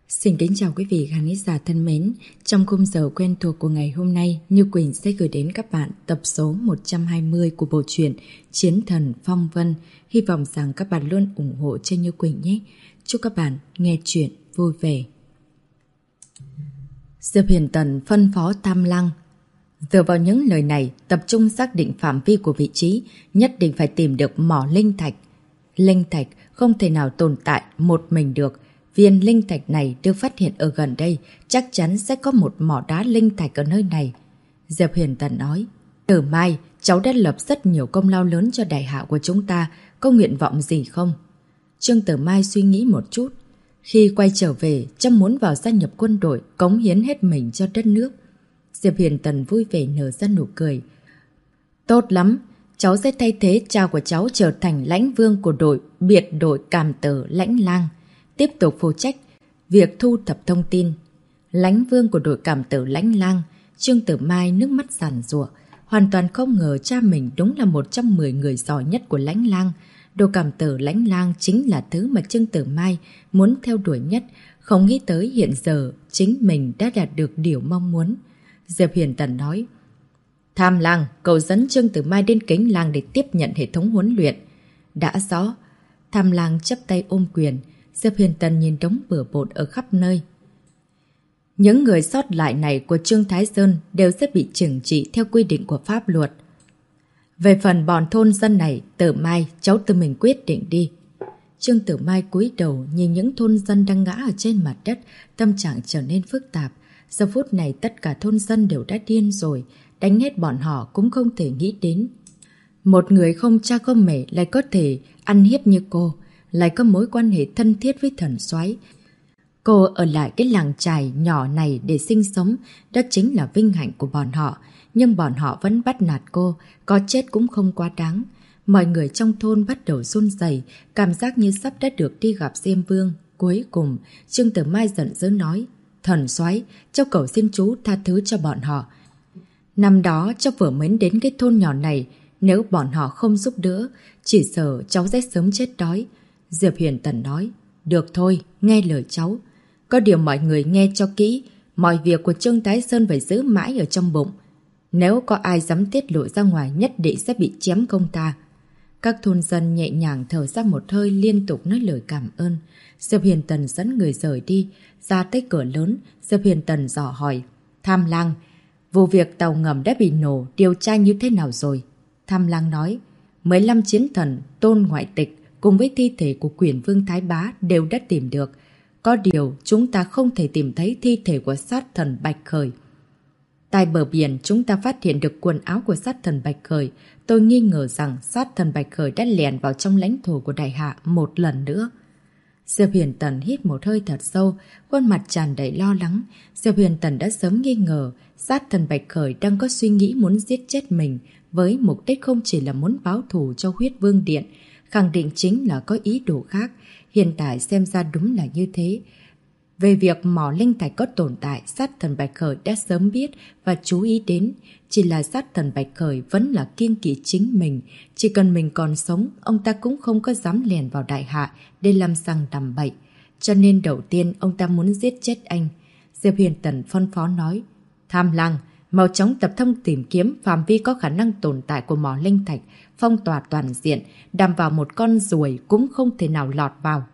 Xin kính chào quý vị khán giả thân mến. Trong khung giờ quen thuộc của ngày hôm nay, Như Quỳnh sẽ gửi đến các bạn tập số 120 của bộ truyện Chiến Thần Phong Vân. Hy vọng rằng các bạn luôn ủng hộ cho Như Quỳnh nhé. Chúc các bạn nghe chuyện vui vẻ. Diệp Huyền Tần phân phó Tam Lăng. Dựa vào những lời này, tập trung xác định phạm vi của vị trí, nhất định phải tìm được mỏ linh thạch. Linh thạch không thể nào tồn tại một mình được. Viên linh thạch này được phát hiện ở gần đây, chắc chắn sẽ có một mỏ đá linh thạch ở nơi này. Diệp Huyền Tần nói, từ mai, cháu đã lập rất nhiều công lao lớn cho đại hạ của chúng ta, có nguyện vọng gì không? Trương Tử Mai suy nghĩ một chút. Khi quay trở về, cháu muốn vào gia nhập quân đội, cống hiến hết mình cho đất nước. Diệp Huyền Tần vui vẻ nở ra nụ cười. Tốt lắm, cháu sẽ thay thế cha của cháu trở thành lãnh vương của đội biệt đội Càm Tử Lãnh Lang, tiếp tục phụ trách việc thu thập thông tin. Lãnh vương của đội Càm Tử Lãnh Lang, Trương Tử Mai nước mắt giàn giụa, hoàn toàn không ngờ cha mình đúng là một trong 10 người giỏi nhất của Lãnh Lang. Đội Càm Tử Lãnh Lang chính là thứ mà Trương Tử Mai muốn theo đuổi nhất, không nghĩ tới hiện giờ chính mình đã đạt được điều mong muốn. Diệp Huyền Tần nói, Tham Lang, cậu dẫn Trương Tử Mai đến Kính Lang để tiếp nhận hệ thống huấn luyện. Đã rõ. Tham Lang chắp tay ôm quyền. Diệp Huyền Tần nhìn đống bừa bộn ở khắp nơi. Những người sót lại này của Trương Thái Sơn đều sẽ bị trừng trị theo quy định của pháp luật. Về phần bọn thôn dân này, Tử Mai, cháu tự mình quyết định đi. Trương Tử Mai cúi đầu nhìn những thôn dân đang ngã ở trên mặt đất, tâm trạng trở nên phức tạp. Giờ phút này tất cả thôn dân đều đã điên rồi, đánh hết bọn họ cũng không thể nghĩ đến. Một người không cha không mẹ lại có thể ăn hiếp như cô, lại có mối quan hệ thân thiết với thần soái. Cô ở lại cái làng chài nhỏ này để sinh sống, đó chính là vinh hạnh của bọn họ. Nhưng bọn họ vẫn bắt nạt cô, có chết cũng không quá đáng. Mọi người trong thôn bắt đầu run rẩy, cảm giác như sắp đã được đi gặp Diêm Vương. Cuối cùng, Trương Tử Mai giận dữ nói, thần soái, cháu cầu xin chú tha thứ cho bọn họ. Năm đó cháu vừa mới đến cái thôn nhỏ này, nếu bọn họ không giúp đỡ, chỉ sợ cháu sẽ sớm chết đói. Diệp Huyền Tần nói, được thôi, nghe lời cháu. Có điều mọi người nghe cho kỹ, mọi việc của Trương Thái Sơn phải giữ mãi ở trong bụng. Nếu có ai dám tiết lộ ra ngoài nhất định sẽ bị chém công ta. Các thôn dân nhẹ nhàng thở ra một hơi liên tục nói lời cảm ơn. Diệp Huyền Tần dẫn người rời đi, ra tới cửa lớn, Diệp Huyền Tần dò hỏi, Tham Lang, vụ việc tàu ngầm đã bị nổ, điều tra như thế nào rồi? Tham Lang nói, 15 chiến thần, Tôn ngoại tịch, cùng với thi thể của Quyền Vương Thái Bá đều đã tìm được. Có điều chúng ta không thể tìm thấy thi thể của sát thần Bạch Khởi. Tại bờ biển chúng ta phát hiện được quần áo của sát thần Bạch Khởi. Tôi nghi ngờ rằng sát thần Bạch Khởi đã lẻn vào trong lãnh thổ của Đại Hạ một lần nữa. Diệp Huyền Tần hít một hơi thật sâu, khuôn mặt tràn đầy lo lắng. Diệp Huyền Tần đã sớm nghi ngờ sát thần Bạch Khởi đang có suy nghĩ muốn giết chết mình, với mục đích không chỉ là muốn báo thù cho Huyết Vương Điện, khẳng định chính là có ý đồ khác. Hiện tại xem ra đúng là như thế. Về việc mỏ linh thạch có tồn tại, sát thần Bạch Khởi đã sớm biết và chú ý đến. Chỉ là sát thần Bạch Khởi vẫn là kiêng kỵ chính mình. Chỉ cần mình còn sống, ông ta cũng không có dám lèn vào Đại Hạ để làm sằng tầm bậy. Cho nên đầu tiên ông ta muốn giết chết anh. Diệp Huyền Tần phân phó nói, Tham Lang, mau chóng tập thông tìm kiếm phạm vi có khả năng tồn tại của mỏ linh thạch, phong tỏa toàn diện, đảm bảo một con ruồi cũng không thể nào lọt vào.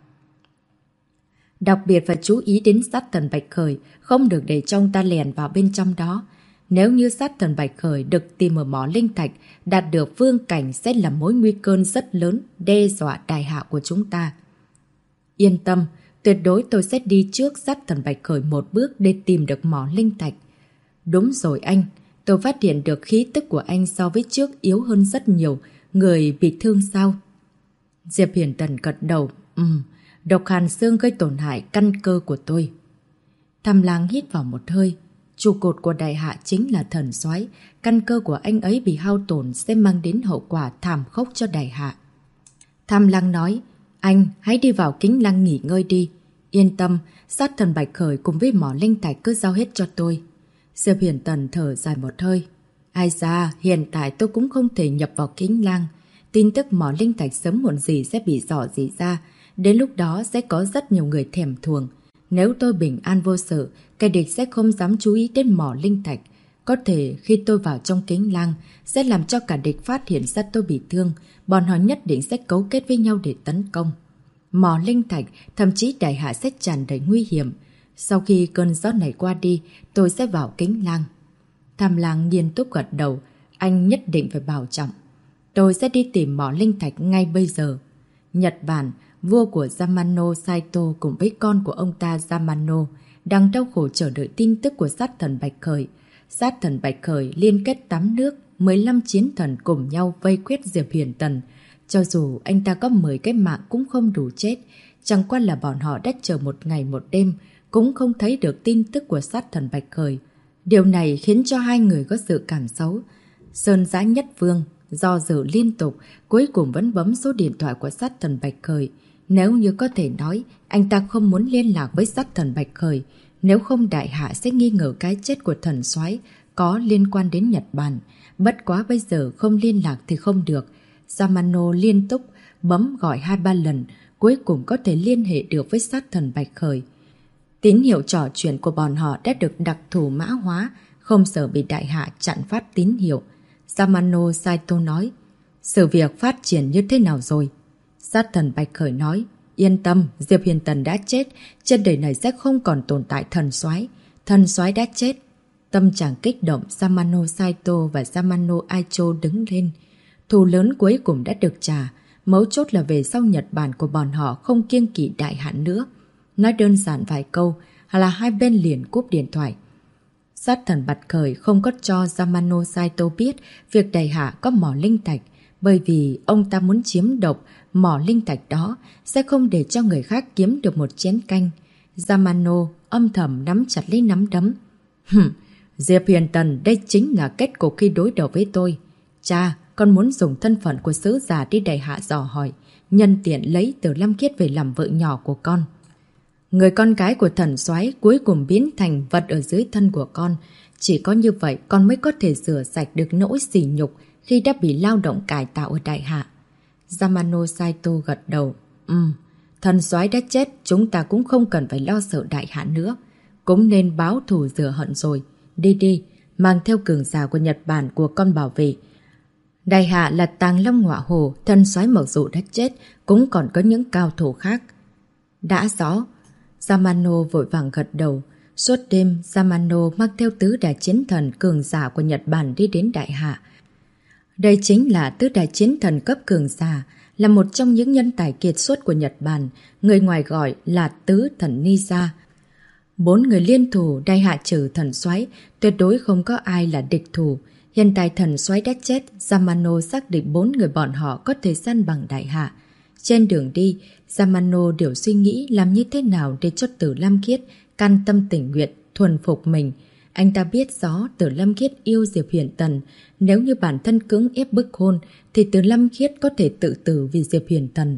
Đặc biệt phải chú ý đến sát thần Bạch Khởi, không được để cho ông ta lèn vào bên trong đó. Nếu như sát thần Bạch Khởi được tìm ở mỏ linh thạch, đạt được vương cảnh sẽ là mối nguy cơ rất lớn, đe dọa Đại Hạ của chúng ta. Yên tâm, tuyệt đối tôi sẽ đi trước sát thần Bạch Khởi một bước để tìm được mỏ linh thạch. Đúng rồi anh, tôi phát hiện được khí tức của anh so với trước yếu hơn rất nhiều. Người bị thương sao? Diệp Huyền Tần gật đầu. Độc hàn xương gây tổn hại căn cơ của tôi. Tham Lang hít vào một hơi. Trụ cột của Đại Hạ chính là thần soái, căn cơ của anh ấy bị hao tổn sẽ mang đến hậu quả thảm khốc cho Đại Hạ. Tham Lang nói, anh hãy đi vào Kính Lăng nghỉ ngơi đi. Yên tâm, sát thần Bạch Khởi cùng với mỏ linh thạch cứ giao hết cho tôi. Diệp Huyền Tần thở dài một hơi. Ai da, hiện tại tôi cũng không thể nhập vào Kính Lăng. Tin tức mỏ linh thạch sớm muộn gì sẽ bị rò rỉ ra. Đến lúc đó sẽ có rất nhiều người thèm thuồng. Nếu tôi bình an vô sự, kẻ địch sẽ không dám chú ý đến mỏ linh thạch. Có thể khi tôi vào trong kính lang sẽ làm cho cả địch phát hiện ra tôi bị thương. Bọn họ nhất định sẽ cấu kết với nhau để tấn công. Mỏ linh thạch, thậm chí đại hạ sẽ tràn đầy nguy hiểm. Sau khi cơn gió này qua đi, tôi sẽ vào kính lang. Tham lang nghiêm túc gật đầu. Anh nhất định phải bảo trọng. Tôi sẽ đi tìm mỏ linh thạch ngay bây giờ. Nhật Bản, vua của Yamano Saito cùng với con của ông ta Yamano đang đau khổ chờ đợi tin tức của sát thần Bạch Khởi. Sát thần Bạch Khởi liên kết 8 nước, 15 chiến thần cùng nhau vây quyết Diệp Huyền Tần. Cho dù anh ta có 10 cái mạng cũng không đủ chết. Chẳng qua là bọn họ đã chờ một ngày một đêm, cũng không thấy được tin tức của sát thần Bạch Khởi. Điều này khiến cho hai người có sự cảm xấu. Sơn Giã Nhất Vương do dự liên tục, cuối cùng vẫn bấm số điện thoại của sát thần Bạch Khởi. Nếu như có thể nói, anh ta không muốn liên lạc với sát thần Bạch Khởi. Nếu không đại hạ sẽ nghi ngờ cái chết của thần soái có liên quan đến Nhật Bản. Bất quá bây giờ không liên lạc thì không được. Yamano liên tục bấm gọi 2-3 lần, cuối cùng có thể liên hệ được với sát thần Bạch Khởi. Tín hiệu trò chuyện của bọn họ đã được đặc thù mã hóa, không sợ bị đại hạ chặn phát tín hiệu. Yamano Saito nói, sự việc phát triển như thế nào rồi? Sát thần Bạch Khởi nói, yên tâm, Diệp Huyền Tần đã chết, trên đời này sẽ không còn tồn tại thần soái. Thần soái đã chết. Tâm trạng kích động, Yamano Saito và Yamano Aicho đứng lên. Thù lớn cuối cùng đã được trả, mấu chốt là về sau Nhật Bản của bọn họ không kiêng kỵ đại hạ nữa. Nói đơn giản vài câu là hai bên liền cúp điện thoại. Sát thần Bạch Khởi không có cho Yamano Saito biết việc đại hạ có mỏ linh thạch, bởi vì ông ta muốn chiếm độc mỏ linh thạch đó, sẽ không để cho người khác kiếm được một chén canh. Yamano âm thầm nắm chặt lấy nắm đấm. Diệp Huyền Tần, đây chính là kết cục khi đối đầu với tôi. Cha, con muốn dùng thân phận của sứ giả đi đại hạ dò hỏi, nhân tiện lấy Tử Lam Khiết về làm vợ nhỏ của con. Người con gái của thần soái cuối cùng biến thành vật ở dưới thân của con. Chỉ có như vậy con mới có thể rửa sạch được nỗi sỉ nhục khi đã bị lao động cải tạo ở đại hạ. Yamano Saito gật đầu. Thần soái đã chết, chúng ta cũng không cần phải lo sợ đại hạ nữa. Cũng nên báo thù rửa hận rồi. Đi đi, mang theo cường giả của Nhật Bản của con bảo vệ. Đại hạ là Tàng Long Ngọa Hồ, thần soái mặc dù đã chết, cũng còn có những cao thủ khác. Đã rõ. Yamano vội vàng gật đầu. Suốt đêm, Yamano mang theo tứ đại chiến thần cường giả của Nhật Bản đi đến đại hạ. Đây chính là tứ đại chiến thần cấp cường giả, là một trong những nhân tài kiệt xuất của Nhật Bản, người ngoài gọi là tứ thần ninja. 4 người liên thủ đại hạ trừ thần soái, tuyệt đối không có ai là địch thủ. Hiện tại thần soái đã chết, Yamano xác định 4 người bọn họ có thể săn bằng đại hạ. Trên đường đi, Yamano đều suy nghĩ làm như thế nào để cho Tử Lam Khiết can tâm tình nguyện, thuần phục mình. Anh ta biết rõ Tử Lam Khiết yêu Diệp Huyền Tần. Nếu như bản thân cưỡng ép bức hôn, thì Tử Lam Khiết có thể tự tử vì Diệp Huyền Tần.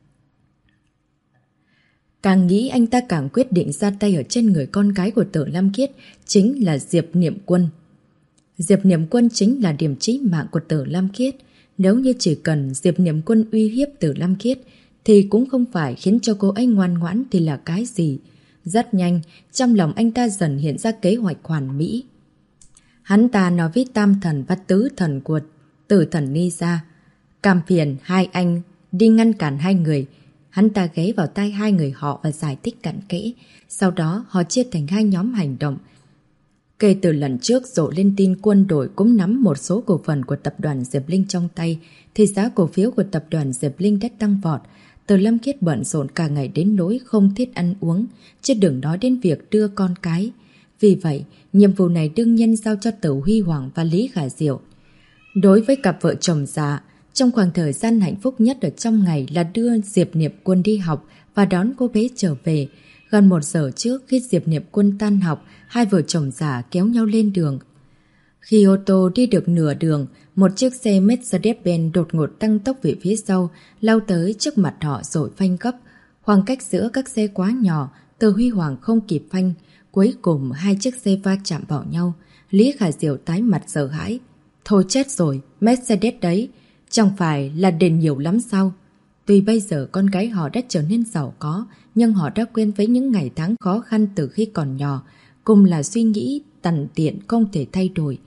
Càng nghĩ anh ta càng quyết định ra tay ở trên người con gái của Tử Lam Khiết, chính là Diệp Niệm Quân. Diệp Niệm Quân chính là điểm chí mạng của Tử Lam Khiết. Nếu như chỉ cần Diệp Niệm Quân uy hiếp Tử Lam Khiết, thì cũng không phải khiến cho cô ấy ngoan ngoãn thì là cái gì. Rất nhanh, trong lòng anh ta dần hiện ra kế hoạch hoàn mỹ. Hắn ta nói với tam thần và tứ thần của tử thần ninja, cảm phiền hai anh đi ngăn cản hai người. Hắn ta ghé vào tai hai người họ và giải thích cặn kẽ. Sau đó họ chia thành hai nhóm hành động. Kể từ lần trước rộ lên tin quân đội cũng nắm một số cổ phần của tập đoàn Diệp Linh trong tay, thì giá cổ phiếu của tập đoàn Diệp Linh đã tăng vọt. Tử Lam Khiết bận rộn cả ngày đến nỗi không thiết ăn uống, chứ đừng nói đến việc đưa con cái. Vì vậy, nhiệm vụ này đương nhiên giao cho Tử Huy Hoàng và Lý Khả Diệu. Đối với cặp vợ chồng già, trong khoảng thời gian hạnh phúc nhất ở trong ngày là đưa Diệp Niệm Quân đi học và đón cô bé trở về. Gần 1 giờ trước khi Diệp Niệm Quân tan học, hai vợ chồng già kéo nhau lên đường. Khi ô tô đi được nửa đường, một chiếc xe Mercedes-Benz đột ngột tăng tốc về phía sau, lao tới trước mặt họ rồi phanh gấp. Khoảng cách giữa các xe quá nhỏ, Từ Huy Hoàng không kịp phanh. Cuối cùng hai chiếc xe va chạm vào nhau. Lý Khả Diệu tái mặt sợ hãi. Thôi chết rồi, Mercedes đấy, chẳng phải là đền nhiều lắm sao? Tuy bây giờ con gái họ đã trở nên giàu có, nhưng họ đã quen với những ngày tháng khó khăn từ khi còn nhỏ, cùng là suy nghĩ tằn tiện không thể thay đổi.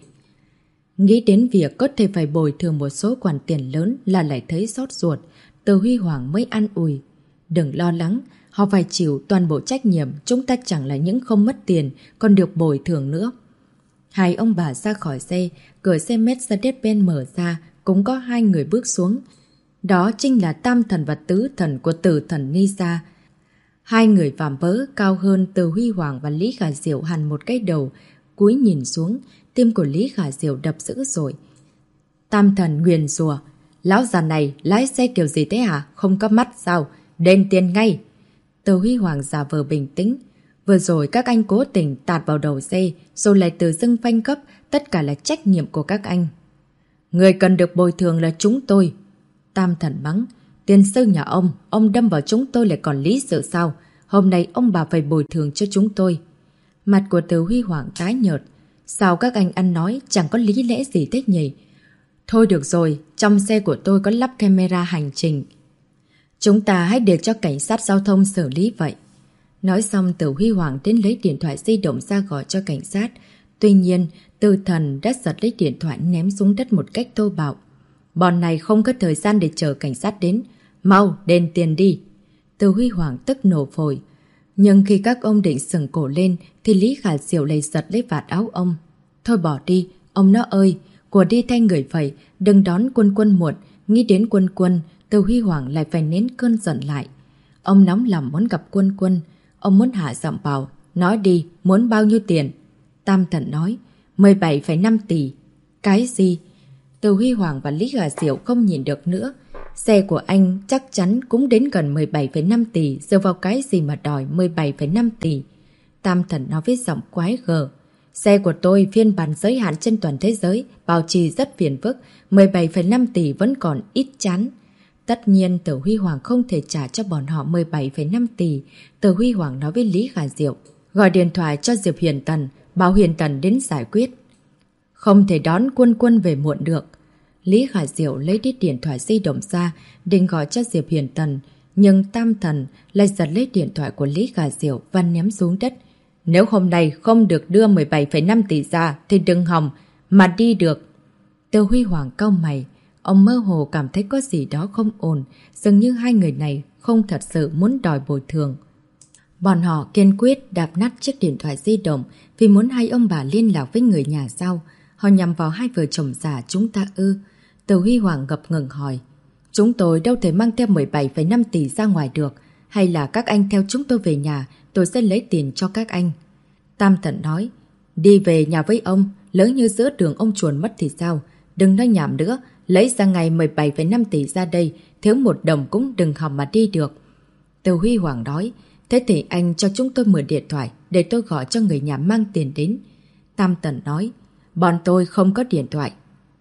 Nghĩ đến việc có thể phải bồi thường một số khoản tiền lớn là lại thấy xót ruột, Từ Huy Hoàng mới an ủi. Đừng lo lắng, họ phải chịu toàn bộ trách nhiệm, chúng ta chẳng là những không mất tiền, còn được bồi thường nữa. Hai ông bà ra khỏi xe, cửa xe Mercedes-Benz mở ra, cũng có hai người bước xuống. Đó chính là tam thần và tứ thần của tử thần Nisa. Hai người vạm vỡ cao hơn Từ Huy Hoàng và Lý Khả Diệu hẳn một cái đầu, cúi nhìn xuống, tim của Lý Khả Diệu đập dữ dội. Tam thần nguyền rủa, lão già này lái xe kiểu gì thế hả? Không có mắt sao? Đền tiền ngay! Từ Huy Hoàng giả vờ bình tĩnh. Vừa rồi các anh cố tình tạt vào đầu xe, rồi lại từ dưng phanh gấp, tất cả là trách nhiệm của các anh. Người cần được bồi thường là chúng tôi. Tam thần mắng, tiền sư nhà ông đâm vào chúng tôi lại còn lý sự sao? Hôm nay ông bà phải bồi thường cho chúng tôi. Mặt của Từ Huy Hoàng tái nhợt. Sao các anh ăn nói chẳng có lý lẽ gì thế nhỉ? Thôi được rồi, trong xe của tôi có lắp camera hành trình. Chúng ta hãy để cho cảnh sát giao thông xử lý vậy. Nói xong Từ Huy Hoàng đến lấy điện thoại di động ra gọi cho cảnh sát. Tuy nhiên, Từ Thần đã giật lấy điện thoại ném xuống đất một cách thô bạo. Bọn này không có thời gian để chờ cảnh sát đến. Mau, đền tiền đi. Từ Huy Hoàng tức nổ phổi. Nhưng khi các ông định sừng cổ lên thì Lý Khả Diệu lại giật lấy vạt áo ông. Thôi bỏ đi, ông nó ơi, của đi thay người vậy, đừng đón Quân Quân muộn. Nghĩ đến Quân Quân, Từ Huy Hoàng lại phải nén cơn giận lại. Ông nóng lòng muốn gặp Quân Quân. Ông muốn hạ giọng bảo, nói đi, muốn bao nhiêu tiền? Tam thần nói, 17,5 tỷ. Cái gì? Từ Huy Hoàng và Lý Khả Diệu không nhìn được nữa. Xe của anh chắc chắn cũng đến gần 17,5 tỷ, dựa vào cái gì mà đòi 17,5 tỷ. Tam thần nói với giọng quái gở. Xe của tôi phiên bản giới hạn trên toàn thế giới, bảo trì rất phiền phức, 17,5 tỷ vẫn còn ít chán. Tất nhiên Từ Huy Hoàng không thể trả cho bọn họ 17,5 tỷ. Từ Huy Hoàng nói với Lý Khả Diệu, gọi điện thoại cho Diệp Hiền Tần, bảo Hiền Tần đến giải quyết. Không thể đón Quân Quân về muộn được. Lý Khả Diệu lấy đi điện thoại di động ra, định gọi cho Diệp Hiền Tần, nhưng Tam Thần lại giật lấy điện thoại của Lý Khả Diệu và ném xuống đất. Nếu hôm nay không được đưa 17,5 tỷ ra thì đừng hòng mà đi được. Từ Huy Hoàng cau mày, ông mơ hồ cảm thấy có gì đó không ổn, dường như hai người này không thật sự muốn đòi bồi thường. Bọn họ kiên quyết đạp nát chiếc điện thoại di động vì muốn hai ông bà liên lạc với người nhà sau. Họ nhằm vào hai vợ chồng già chúng ta ư? Từ Huy Hoàng ngập ngừng hỏi. Chúng tôi đâu thể mang theo 17,5 tỷ ra ngoài được. Hay là các anh theo chúng tôi về nhà, tôi sẽ lấy tiền cho các anh. Tam Thần nói. Đi về nhà với ông, lỡ như giữa đường ông chuồn mất thì sao? Đừng nói nhảm nữa, lấy ra ngày 17,5 tỷ ra đây, thiếu một đồng cũng đừng hòng mà đi được. Từ Huy Hoàng nói. Thế thì anh cho chúng tôi mượn điện thoại để tôi gọi cho người nhà mang tiền đến. Tam Tần nói. Bọn tôi không có điện thoại.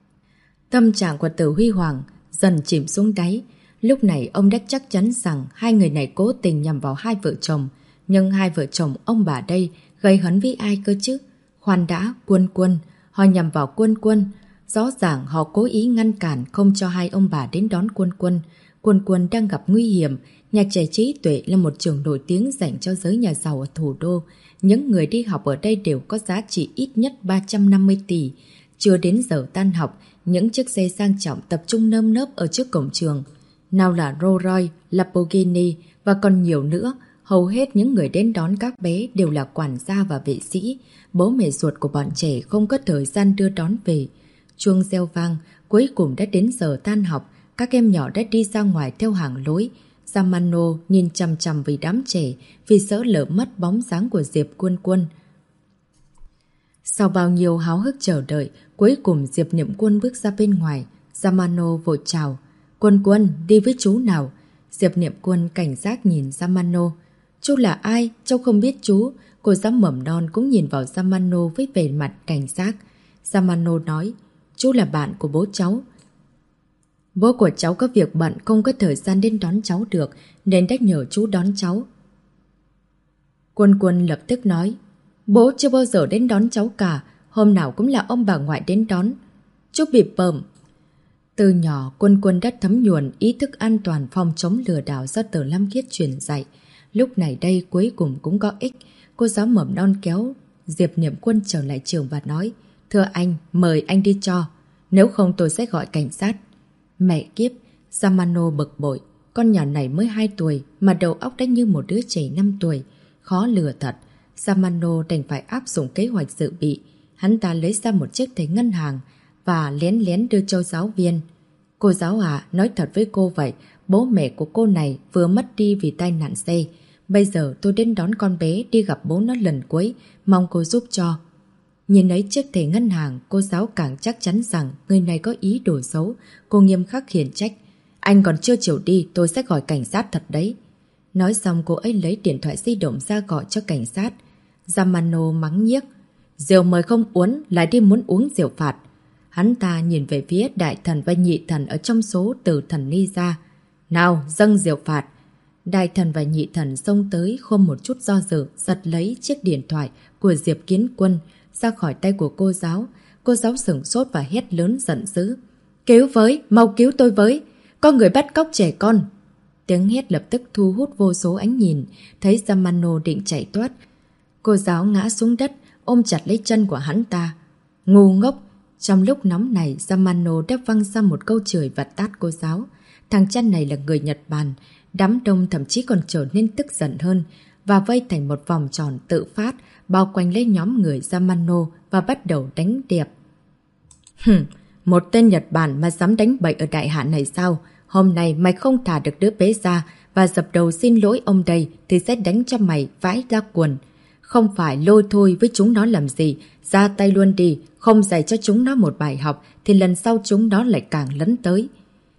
Tâm trạng của Từ Huy Hoàng dần chìm xuống đáy. Lúc này ông đã chắc chắn rằng hai người này cố tình nhằm vào hai vợ chồng. Nhưng hai vợ chồng ông bà đây gây hấn với ai cơ chứ? Khoan đã, Quân Quân. Họ nhằm vào Quân Quân. Rõ ràng họ cố ý ngăn cản không cho hai ông bà đến đón Quân Quân. Quân Quân đang gặp nguy hiểm. Nhà trẻ Trí Tuệ là một trường nổi tiếng dành cho giới nhà giàu ở thủ đô. Những người đi học ở đây đều có giá trị ít nhất 350 tỷ. Chưa đến giờ tan học, những chiếc xe sang trọng tập trung nơm nớp ở trước cổng trường. Nào là Rolls Royce, Lamborghini và còn nhiều nữa. Hầu hết những người đến đón các bé đều là quản gia và vệ sĩ. Bố mẹ ruột của bọn trẻ không có thời gian đưa đón về. Chuông reo vang, cuối cùng đã đến giờ tan học. Các em nhỏ đã đi ra ngoài theo hàng lối. Samano nhìn chằm chằm vì đám trẻ vì sợ lỡ mất bóng dáng của Diệp Quân Quân. Sau bao nhiêu háo hức chờ đợi, cuối cùng Diệp Niệm Quân bước ra bên ngoài. Samano vội chào. Quân Quân, đi với chú nào. Diệp Niệm Quân cảnh giác nhìn Samano. Chú là ai? Cháu không biết chú. Cô giáo mầm non cũng nhìn vào Samano với vẻ mặt cảnh giác. Samano nói, chú là bạn của bố cháu. Bố của cháu có việc bận không có thời gian đến đón cháu được nên đã nhờ chú đón cháu. Quân Quân lập tức nói, bố chưa bao giờ đến đón cháu cả, hôm nào cũng là ông bà ngoại đến đón. Chú bịp bợm. Từ nhỏ, Quân Quân đã thấm nhuần ý thức an toàn phòng chống lừa đảo do Từ Lâm Khiết truyền dạy. Lúc này đây cuối cùng cũng có ích. Cô giáo mầm non kéo Diệp Niệm Quân trở lại trường và nói: "Thưa anh, mời anh đi cho. Nếu không tôi sẽ gọi cảnh sát." Mẹ kiếp, Yamano bực bội. Con nhỏ này mới 2 tuổi mà đầu óc đã như một đứa trẻ 5 tuổi. Khó lừa thật. Yamano đành phải áp dụng kế hoạch dự bị. Hắn ta lấy ra một chiếc thẻ ngân hàng và lén lén đưa cho giáo viên. "Cô giáo à, nói thật với cô vậy, bố mẹ của cô này vừa mất đi vì tai nạn xe. Bây giờ tôi đến đón con bé đi gặp bố nó lần cuối, mong cô giúp cho." Nhìn thấy chiếc thẻ ngân hàng, cô giáo càng chắc chắn rằng người này có ý đồ xấu. Cô nghiêm khắc khiển trách: "Anh còn chưa chịu đi, tôi sẽ gọi cảnh sát thật đấy." Nói xong cô ấy lấy điện thoại di động ra gọi cho cảnh sát. Yamano mắng nhiếc: "Rượu mời không uống, lại đi muốn uống rượu phạt." Hắn ta nhìn về phía đại thần và nhị thần ở trong số từ thần ly ra. "Nào, dâng rượu phạt." Đại thần và nhị thần xông tới không một chút do dự, giật lấy chiếc điện thoại của Diệp Kiến Quân ra khỏi tay của cô giáo. Cô giáo sửng sốt và hét lớn giận dữ: "Cứu với, mau cứu tôi với, có người bắt cóc trẻ con." Tiếng hét lập tức thu hút vô số ánh nhìn. Thấy Yamano định chạy thoát, cô giáo ngã xuống đất ôm chặt lấy chân của hắn ta. "Ngu ngốc." Trong lúc nóng này, Yamano đã văng ra một câu chửi và tát cô giáo. Thằng chăn này là người Nhật Bản. Đám đông thậm chí còn trở nên tức giận hơn và vây thành một vòng tròn tự phát, bao quanh lấy nhóm người Yamano và bắt đầu đánh đẹp. Một tên Nhật Bản mà dám đánh bậy ở đại hạ này sao? Hôm nay mày không thả được đứa bé ra và dập đầu xin lỗi ông đây thì sẽ đánh cho mày vãi ra quần. Không phải lôi thôi với chúng nó làm gì, ra tay luôn đi, không dạy cho chúng nó một bài học thì lần sau chúng nó lại càng lấn tới.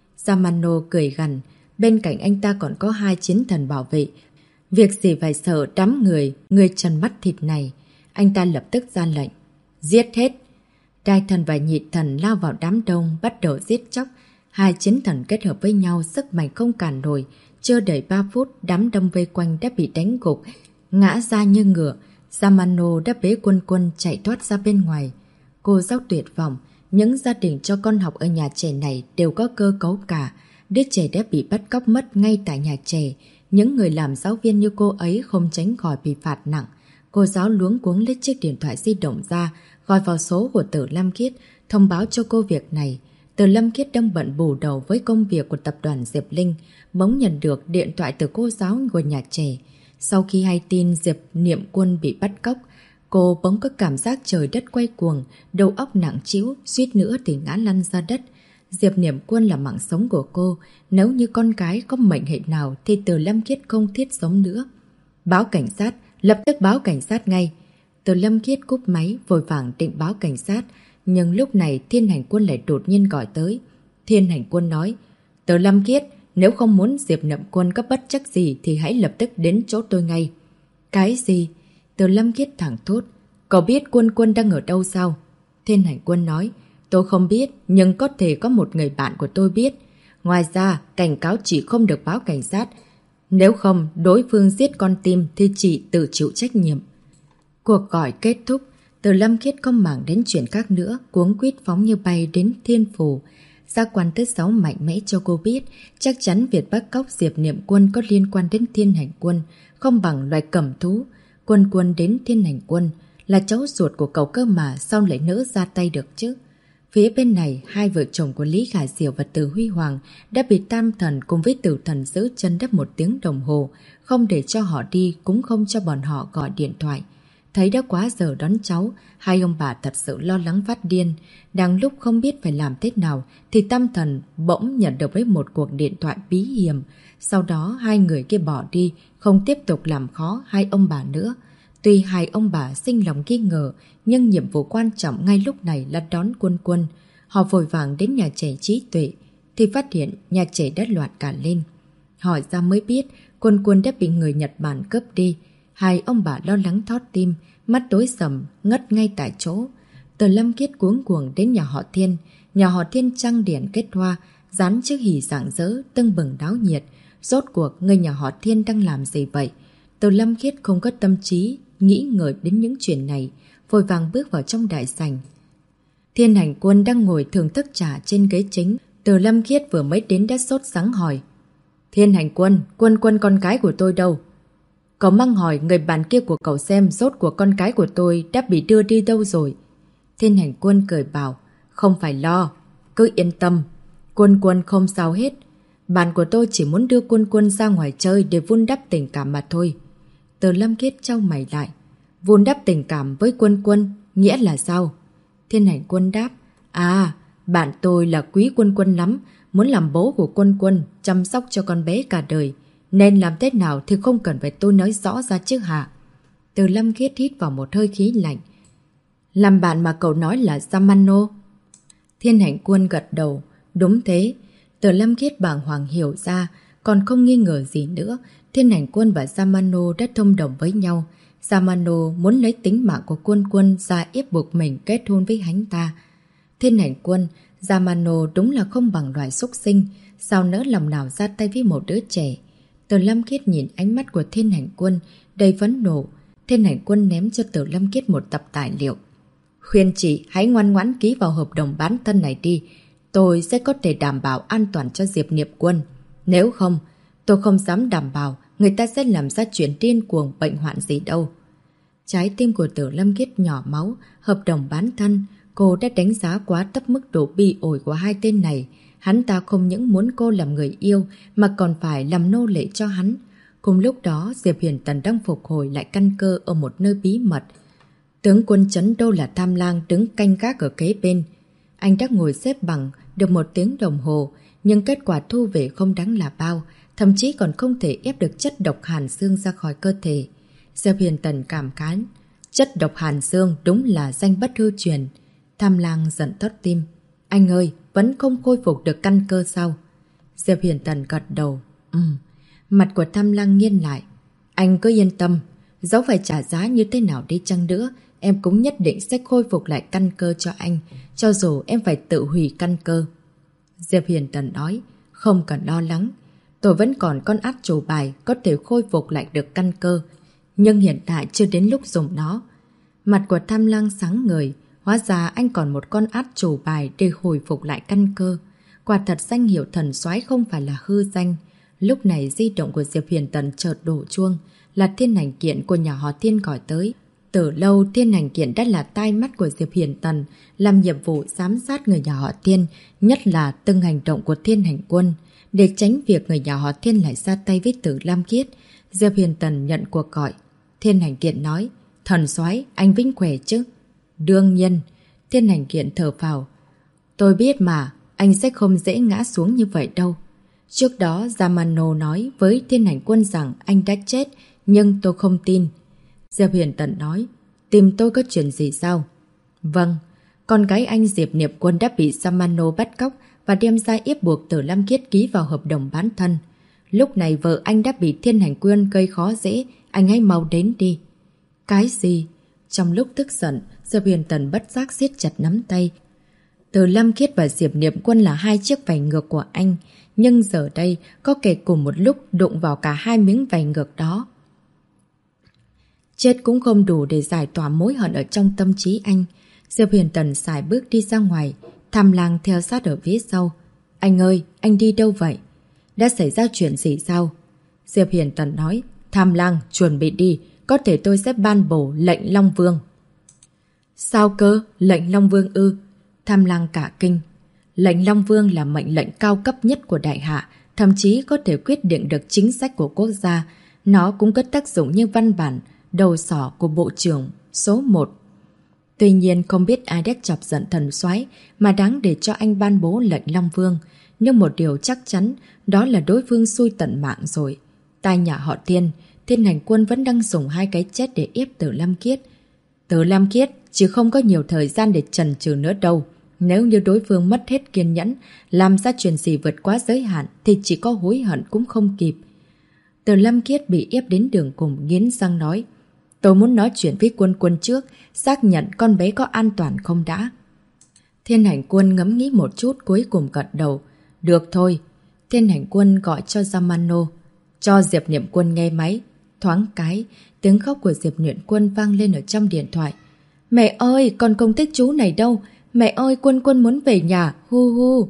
Yamano cười gằn, bên cạnh anh ta còn có 2 chiến thần bảo vệ. Việc gì phải sợ đám người trần mắt thịt này. Anh ta lập tức ra lệnh: "Giết hết!" Đại thần và nhị thần lao vào đám đông bắt đầu giết chóc. 2 chiến thần kết hợp với nhau sức mạnh không cản nổi. Chưa đầy 3 phút, đám đông vây quanh đã bị đánh gục, ngã ra như ngựa. Yamano đã bế Quân Quân chạy thoát ra bên ngoài. Cô giáo tuyệt vọng. Những gia đình cho con học ở nhà trẻ này đều có cơ cấu cả. Đứa trẻ đã bị bắt cóc mất ngay tại nhà trẻ. Những người làm giáo viên như cô ấy không tránh khỏi bị phạt nặng. Cô giáo luống cuống lấy chiếc điện thoại di động ra, gọi vào số của Từ Lâm Khiết, thông báo cho cô việc này. Từ Lâm Khiết đang bận bù đầu với công việc của tập đoàn Diệp Linh, bỗng nhận được điện thoại từ cô giáo của nhà trẻ. Sau khi hay tin Diệp Niệm Quân bị bắt cóc, cô bỗng có cảm giác trời đất quay cuồng, đầu óc nặng trĩu, suýt nữa thì ngã lăn ra đất. Diệp Niệm Quân là mạng sống của cô, nếu như con cái có mệnh hệ nào thì Từ Lâm Khiết không thiết sống nữa. "Báo cảnh sát, lập tức báo cảnh sát ngay." Từ Lâm Khiết cúp máy vội vàng định báo cảnh sát, nhưng lúc này Thiên Hành Quân lại đột nhiên gọi tới. Thiên Hành Quân nói: "Từ Lâm Khiết, nếu không muốn Diệp Niệm Quân có bất trắc gì thì hãy lập tức đến chỗ tôi ngay." "Cái gì?" Từ Lâm Khiết thẳng thốt. "Cậu biết Quân Quân đang ở đâu sao?" Thiên Hành Quân nói: "Tôi không biết, nhưng có thể có một người bạn của tôi biết. Ngoài ra, cảnh cáo chỉ không được báo cảnh sát. Nếu không, đối phương giết con tim thì chỉ tự chịu trách nhiệm." Cuộc gọi kết thúc, Từ Lâm Khiết không màng đến chuyện khác nữa, cuống quýt phóng như bay đến Thiên Phủ. Giác quan thứ 6 mạnh mẽ cho cô biết, chắc chắn việc bắt cóc Diệp Niệm Quân có liên quan đến Thiên Hành Quân, không bằng loài cầm thú. Quân Quân đến Thiên Hành Quân, là cháu ruột của cậu cơ mà, sao lại nỡ ra tay được chứ? Phía bên này, 2 vợ chồng của Lý Khả Diệu và Từ Huy Hoàng đã bị Tam Thần cùng với Tử Thần giữ chân đắp 1 tiếng đồng hồ, không để cho họ đi, cũng không cho bọn họ gọi điện thoại. Thấy đã quá giờ đón cháu, 2 ông bà thật sự lo lắng phát điên. Đang lúc không biết phải làm thế nào, thì Tam Thần bỗng nhận được với một cuộc điện thoại bí hiểm. Sau đó 2 người kia bỏ đi, không tiếp tục làm khó 2 ông bà nữa. Tuy 2 ông bà sinh lòng nghi ngờ, nhưng nhiệm vụ quan trọng ngay lúc này là đón Quân Quân. Họ vội vàng đến nhà trẻ trí tuệ, thì phát hiện nhà trẻ đã loạn cả lên. Hỏi ra mới biết, Quân Quân đã bị người Nhật Bản cướp đi. 2 ông bà lo lắng thót tim, mắt tối sầm, ngất ngay tại chỗ. Từ Lâm Khiết cuống cuồng đến nhà họ Thiên. Nhà họ Thiên trăng điện kết hoa, dán chiếc hỉ rạng rỡ, tưng bừng náo nhiệt. Rốt cuộc người nhà họ Thiên đang làm gì vậy? Từ Lâm Khiết không có tâm trí nghĩ ngợi đến những chuyện này, vội vàng bước vào trong đại sảnh. Thiên Hành Quân đang ngồi thưởng thức trà trên ghế chính. Từ Lâm Khiết vừa mới đến đã sốt sắng hỏi. Thiên Hành Quân, Quân con gái của tôi đâu? Cậu mang hỏi người bạn kia của cậu xem rốt của con gái của tôi đã bị đưa đi đâu rồi. Thiên Hành Quân cười bảo, không phải lo, cứ yên tâm, Quân không sao hết. Bạn của tôi chỉ muốn đưa Quân ra ngoài chơi để vun đắp tình cảm mà thôi. Từ Lâm Khiết chau mày lại. Vun đắp tình cảm với Quân nghĩa là sao? Thiên Hành Quân đáp, bạn tôi là quý Quân lắm, muốn làm bố của Quân chăm sóc cho con bé cả đời. Nên làm thế nào thì không cần phải tôi nói rõ ra chứ hả? Từ Lâm Khiết hít vào một hơi khí lạnh. Làm bạn mà cậu nói là Zamano? Thiên Hành Quân gật đầu. Đúng thế. Từ Lâm Khiết bàng hoàng hiểu ra, còn không nghi ngờ gì nữa. Thiên Hành Quân và Zamano đã thông đồng với nhau. Zamano muốn lấy tính mạng của Quân ra ép buộc mình kết hôn với hắn ta. Thiên Hành Quân, Zamano đúng là không bằng loài súc sinh, sao nỡ lòng nào ra tay với một đứa trẻ. Từ Lâm Khiết nhìn ánh mắt của Thiên Hành Quân đầy phẫn nộ. Thiên Hành Quân ném cho Từ Lâm Khiết một tập tài liệu. Khuyên chị hãy ngoan ngoãn ký vào hợp đồng bán thân này đi. Tôi sẽ có thể đảm bảo an toàn cho Diệp Niệm Quân. Nếu không, tôi không dám đảm bảo người ta sẽ làm ra chuyện điên cuồng bệnh hoạn gì đâu. Trái tim của Từ Lâm Khiết nhỏ máu. Hợp đồng bán thân, cô đã đánh giá quá thấp mức độ bi ổi của hai tên này. Hắn ta không những muốn cô làm người yêu mà còn phải làm nô lệ cho hắn. Cùng lúc đó, Diệp Hiền Tần đang phục hồi lại căn cơ ở một nơi bí mật. Tướng quân Trấn Đô là Tham Lang đứng canh gác ở kế bên. Anh đã ngồi xếp bằng được 1 tiếng đồng hồ, nhưng kết quả thu về không đáng là bao, thậm chí còn không thể ép được chất độc hàn xương ra khỏi cơ thể. Diệp Hiền Tần cảm khái, chất độc hàn xương đúng là danh bất hư truyền. Tham Lang giận thót tim. Anh ơi, vẫn không khôi phục được căn cơ sao? Diệp Hiền Tần gật đầu. Mặt của Tham Lang nghiêng lại. Anh cứ yên tâm, dẫu phải trả giá như thế nào đi chăng nữa, em cũng nhất định sẽ khôi phục lại căn cơ cho anh, cho dù em phải tự hủy căn cơ. Diệp Hiền Tần nói, không cần lo lắng. Tôi vẫn còn con át chủ bài có thể khôi phục lại được căn cơ, nhưng hiện tại chưa đến lúc dùng nó. Mặt của Tham Lang sáng ngời, hóa ra anh còn một con át chủ bài để hồi phục lại căn cơ. Quả thật danh hiệu thần soái không phải là hư danh. Lúc này di động của Diệp Hiền Tần chợt đổ chuông, là Thiên Hành Kiện của nhà họ Thiên gọi tới. Từ lâu Thiên Hành Kiện đã là tai mắt của Diệp Hiền Tần, làm nhiệm vụ giám sát người nhà họ Thiên, nhất là từng hành động của Thiên Hành Quân. Để tránh việc người nhà họ Thiên lại ra tay với Từ Lam Khiết, Diệp Hiền Tần nhận cuộc gọi. Thiên Hành Kiện nói, thần soái, anh vĩnh khỏe chứ? Đương nhiên. Thiên Hành Kiện thở phào. Tôi biết mà, anh sẽ không dễ ngã xuống như vậy đâu. Trước đó Zamano nói với Thiên Hành Quân rằng anh đã chết, nhưng tôi không tin. Diệp Hiền Tần nói, tìm tôi có chuyện gì sao? Vâng, con gái anh Diệp Niệm Quân đã bị Zamano bắt cóc và đem ra ép buộc Từ Lam Khiết ký vào hợp đồng bán thân. Lúc này vợ anh đã bị Thiên Hành Quân gây khó dễ, anh hãy mau đến đi. Cái gì? Trong lúc tức giận, Diệp Hiền Tần bất giác siết chặt nắm tay. Từ Lam Khiết và Diệp Niệm Quân là 2 chiếc vảy ngược của anh, nhưng giờ đây có kẻ cùng một lúc đụng vào cả 2 miếng vảy ngược đó. Chết cũng không đủ để giải tỏa mối hận ở trong tâm trí anh. Diệp Hiền Tần xài bước đi ra ngoài, Tham Lang theo sát ở phía sau. Anh ơi, anh đi đâu vậy? Đã xảy ra chuyện gì sao? Diệp Hiền Tần nói, Tham Lang, chuẩn bị đi, có thể tôi sẽ ban bổ lệnh Long Vương. Sao cơ? Lệnh Long Vương ư? Tham Lang cả kinh. Lệnh Long Vương là mệnh lệnh cao cấp nhất của đại hạ, thậm chí có thể quyết định được chính sách của quốc gia. Nó cũng có tác dụng như văn bản đầu sỏ của Bộ trưởng số 1. Tuy nhiên không biết ai đã chọc giận thần soái mà đáng để cho anh ban bố lệnh Long Vương. Nhưng một điều chắc chắn, đó là đối phương xui tận mạng rồi. Tai nhà họ Thiên, Thiên Hành Quân vẫn đang dùng 2 cái chết để ép Từ Lam Khiết. Từ Lam Khiết chứ không có nhiều thời gian để chần chừ nữa đâu. Nếu như đối phương mất hết kiên nhẫn, làm ra chuyện gì vượt quá giới hạn thì chỉ có hối hận cũng không kịp. Từ Lam Khiết bị ép đến đường cùng, nghiến răng nói, tôi muốn nói chuyện với Quân trước, xác nhận con bé có an toàn không đã. Thiên Hành Quân ngẫm nghĩ một chút, cuối cùng gật đầu. Được thôi. Thiên Hành Quân gọi cho Zamano, cho Diệp Niệm Quân nghe máy. Thoáng cái, tiếng khóc của Diệp Niệm Quân vang lên ở trong điện thoại. Mẹ ơi, con không thích chú này đâu. Mẹ ơi, Quân muốn về nhà, hu hu.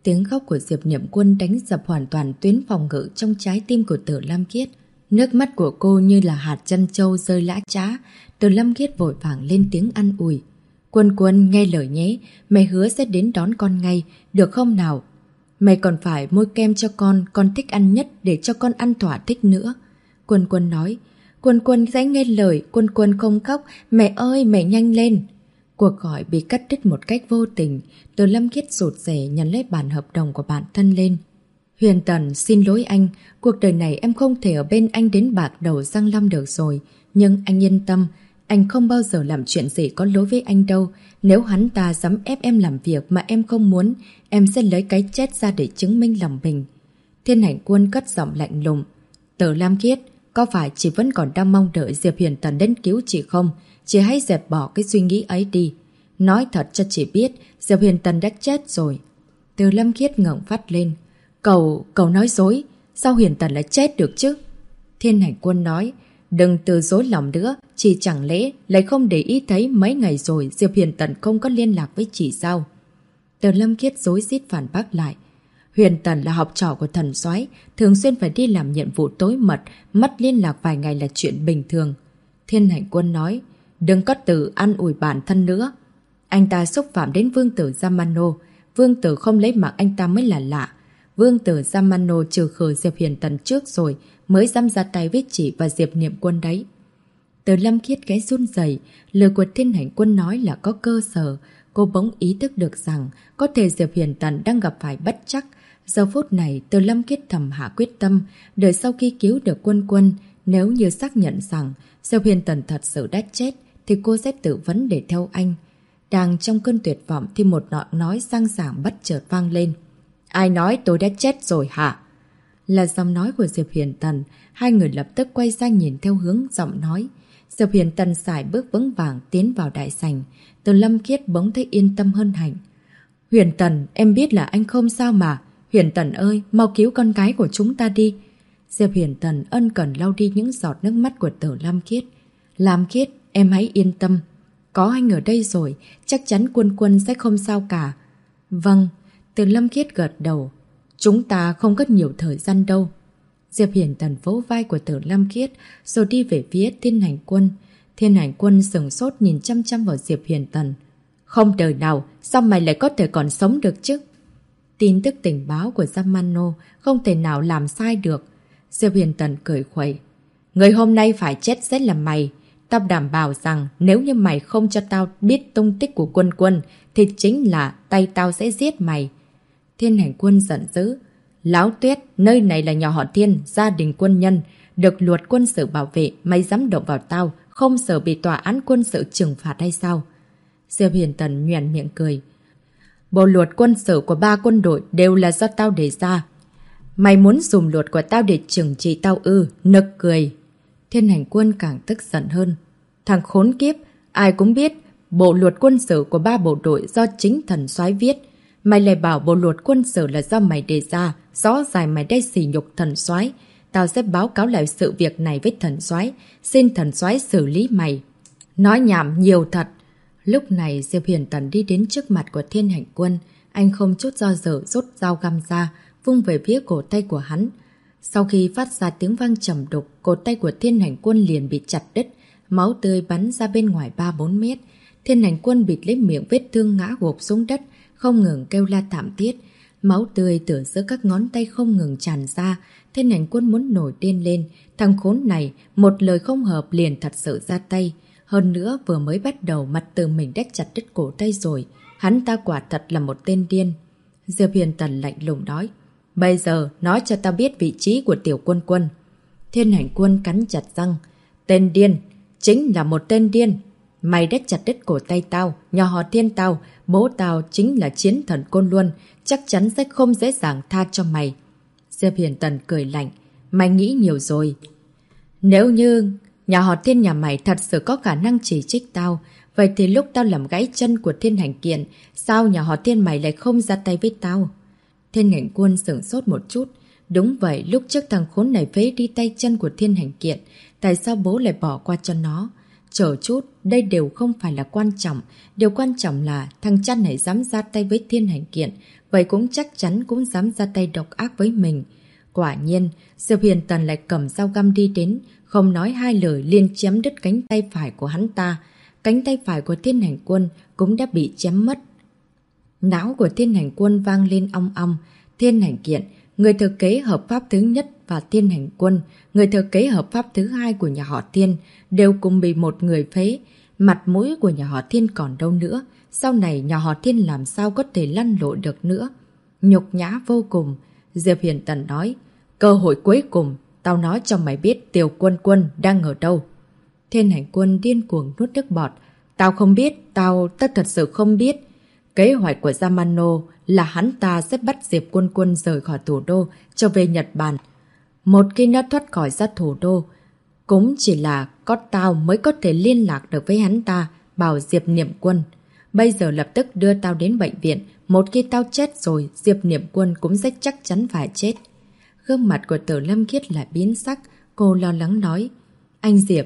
Tiếng khóc của Diệp Niệm Quân đánh dập hoàn toàn tuyến phòng ngự trong trái tim của Tử Lam Khiết. Nước mắt của cô như là hạt trân châu rơi lã chã. Tử Lam Khiết vội vàng lên tiếng an ủi. Quân Quân nghe lời nhé, mẹ hứa sẽ đến đón con ngay, được không nào? Mẹ còn phải mua kem cho con thích ăn nhất để cho con ăn thỏa thích nữa. Quân Quân nói. Quân Quân sẽ nghe lời, Quân Quân không khóc, mẹ ơi mẹ nhanh lên. Cuộc gọi bị cắt đứt một cách vô tình. Tử Lam Khiết rụt rè nhấn lấy bản hợp đồng của bản thân lên. Huyền Tần, xin lỗi anh, cuộc đời này em không thể ở bên anh đến bạc đầu răng long được rồi. Nhưng anh yên tâm, anh không bao giờ làm chuyện gì có lỗi với anh đâu. Nếu hắn ta dám ép em làm việc mà em không muốn, em sẽ lấy cái chết ra để chứng minh lòng mình. Thiên Hành Quân cất giọng lạnh lùng. Tử Lam Khiết, có phải chị vẫn còn đang mong đợi Diệp Huyền Tần đến cứu chị không? Chị hãy dẹp bỏ cái suy nghĩ ấy đi. Nói thật cho chị biết, Diệp Huyền Tần đã chết rồi. Tử Lam Khiết ngẩng phát lên. Cậu nói dối, sao Huyền Tần lại chết được chứ? Thiên Hành Quân nói, đừng từ dối lòng nữa, chị chẳng lẽ lại không để ý thấy mấy ngày rồi Diệp Huyền Tần không có liên lạc với chị sao? Tử Lam Khiết rối rít phản bác lại. Huyền Tần là học trò của thần soái, thường xuyên phải đi làm nhiệm vụ tối mật, mất liên lạc vài ngày là chuyện bình thường. Thiên Hành Quân nói, đừng có từ an ủi bản thân nữa. Anh ta xúc phạm đến Vương tử Yamano, Vương tử không lấy mạng anh ta mới là lạ. Vương tử Yamano trừ khử Diệp Huyền Tần trước rồi mới dám ra tay với chị và Diệp Niệm Quân đấy. Tử Lam Khiết ghé run rẩy, lời của Thiên Hành Quân nói là có cơ sở. Cô bỗng ý thức được rằng có thể Diệp Huyền Tần đang gặp phải bất trắc. Giờ phút này Tử Lam Khiết thầm hạ quyết tâm, đợi sau khi cứu được Quân Quân, nếu như xác nhận rằng Diệp Huyền Tần thật sự đã chết thì cô sẽ tự vấn để theo anh. Đang trong cơn tuyệt vọng thì một giọng nói sang sảng bất chợt vang lên. Ai nói tôi đã chết rồi hả? Là giọng nói của Diệp Huyền Tần. Hai người lập tức quay sang nhìn theo hướng giọng nói. Diệp Huyền Tần sải bước vững vàng tiến vào đại sảnh. Tử Lam Khiết bỗng thấy yên tâm hơn hẳn. Huyền Tần, em biết là anh không sao mà. Huyền Tần ơi, mau cứu con gái của chúng ta đi. Diệp Huyền Tần ân cần lau đi những giọt nước mắt của Tử Lam Khiết. Lam Khiết, em hãy yên tâm. Có anh ở đây rồi, chắc chắn Quân Quân sẽ không sao cả. Vâng, Tử Lam Khiết gật đầu. Chúng ta không có nhiều thời gian đâu. Diệp Huyền Tần vỗ vai của Tử Lam Khiết rồi đi về phía Thiên Hành Quân. Thiên Hành Quân sửng sốt nhìn chăm chăm vào Diệp Huyền Tần. Không đời nào, sao mày lại có thể còn sống được chứ? Tin tức tình báo của Yamano không thể nào làm sai được. Diệp Huyền Tần cười khuẩy. Người hôm nay phải chết sẽ là mày. Tao đảm bảo rằng nếu như mày không cho tao biết tung tích của Quân Quân thì chính là tay tao sẽ giết mày. Thiên Hành Quân giận dữ. Láo tuyết, nơi này là nhà họ Thiên, gia đình quân nhân, được luật quân sự bảo vệ, mày dám động vào tao, không sợ bị tòa án quân sự trừng phạt hay sao? Diệp Huyền Tần nhoẻn miệng cười. Bộ luật quân sự của 3 quân đội đều là do tao đề ra. Mày muốn dùng luật của tao để trừng trị tao ư? Nực cười. Thiên Hành Quân càng tức giận hơn. Thằng khốn kiếp, ai cũng biết bộ luật quân sự của 3 bộ đội do chính thần soái viết. Mày lại bảo bộ luật quân sự là do mày đề ra, rõ ràng mày đây sỉ nhục thần soái. Tao sẽ báo cáo lại sự việc này với thần soái, xin thần soái xử lý mày. Nói nhảm nhiều thật. Lúc này Diệp Huyền Tần đi đến trước mặt của Thiên Hành Quân. Anh không chút do dự rút dao găm ra, vung về phía cổ tay của hắn. Sau khi phát ra tiếng vang trầm đục, cổ tay của Thiên Hành Quân liền bị chặt đứt, máu tươi bắn ra bên ngoài 3-4 mét. Thiên Hành Quân bịt lấy miệng vết thương ngã gục xuống đất, không ngừng kêu la thảm thiết. Máu tươi từ giữa các ngón tay không ngừng tràn ra. Thiên Hành Quân muốn nổi điên lên. Thằng khốn này, một lời không hợp liền thật sự ra tay. Hơn nữa vừa mới bắt đầu mặt từ mình đã chặt đứt cổ tay rồi. Hắn ta quả thật là một tên điên. Diệp Huyền Tần lạnh lùng nói. Bây giờ nói cho tao biết vị trí của Tiểu Quân Quân. Thiên Hành Quân cắn chặt răng. Tên điên, chính là một tên điên. Mày đã chặt đứt cổ tay tao, nhà họ Thiên tao, bố tao chính là chiến thần Côn Luân, chắc chắn sẽ không dễ dàng tha cho mày. Diệp Huyền Tần cười lạnh. Mày nghĩ nhiều rồi. Nếu như nhà họ Thiên nhà mày thật sự có khả năng chỉ trích tao, vậy thì lúc tao làm gãy chân của Thiên Hành Kiện, sao nhà họ Thiên mày lại không ra tay với tao? Thiên Hành Quân sửng sốt một chút. Đúng vậy, lúc trước thằng khốn này phế đi tay chân của Thiên Hành Kiện, tại sao bố lại bỏ qua cho nó? Chờ chút, đây đều không phải là quan trọng. Điều quan trọng là thằng cha này dám ra tay với Thiên Hành Kiện, vậy cũng chắc chắn cũng dám ra tay độc ác với mình. Quả nhiên, Diệp Huyền Tần lại cầm dao găm đi đến, không nói hai lời liền chém đứt cánh tay phải của hắn ta. Cánh tay phải của Thiên Hành Quân cũng đã bị chém mất. Não của Thiên Hành Quân vang lên ong ong. Thiên Hành Kiện, người thừa kế hợp pháp thứ nhất, và Thiên Hành Quân, người thừa kế hợp pháp thứ hai của nhà họ Thiên, đều cùng bị một người phế. Mặt mũi của nhà họ Thiên còn đâu nữa. Sau này nhà họ Thiên làm sao có thể lăn lộn được nữa. Nhục nhã vô cùng. Diệp Huyền Tần nói, cơ hội cuối cùng, tao nói cho mày biết Tiểu Quân Quân đang ở đâu. Thiên Hành Quân điên cuồng nuốt nước bọt. Tao không biết, tao thật sự không biết. Kế hoạch của Yamano là hắn ta sẽ bắt Diệp Quân Quân rời khỏi thủ đô, trở về Nhật Bản. Một khi nó thoát khỏi ra thủ đô, cũng chỉ là có tao mới có thể liên lạc được với hắn ta, bảo Diệp Niệm Quân. Bây giờ lập tức đưa tao đến bệnh viện, một khi tao chết rồi, Diệp Niệm Quân cũng sẽ chắc chắn phải chết. Gương mặt của Tử Lâm Khiết lại biến sắc, cô lo lắng nói, anh Diệp,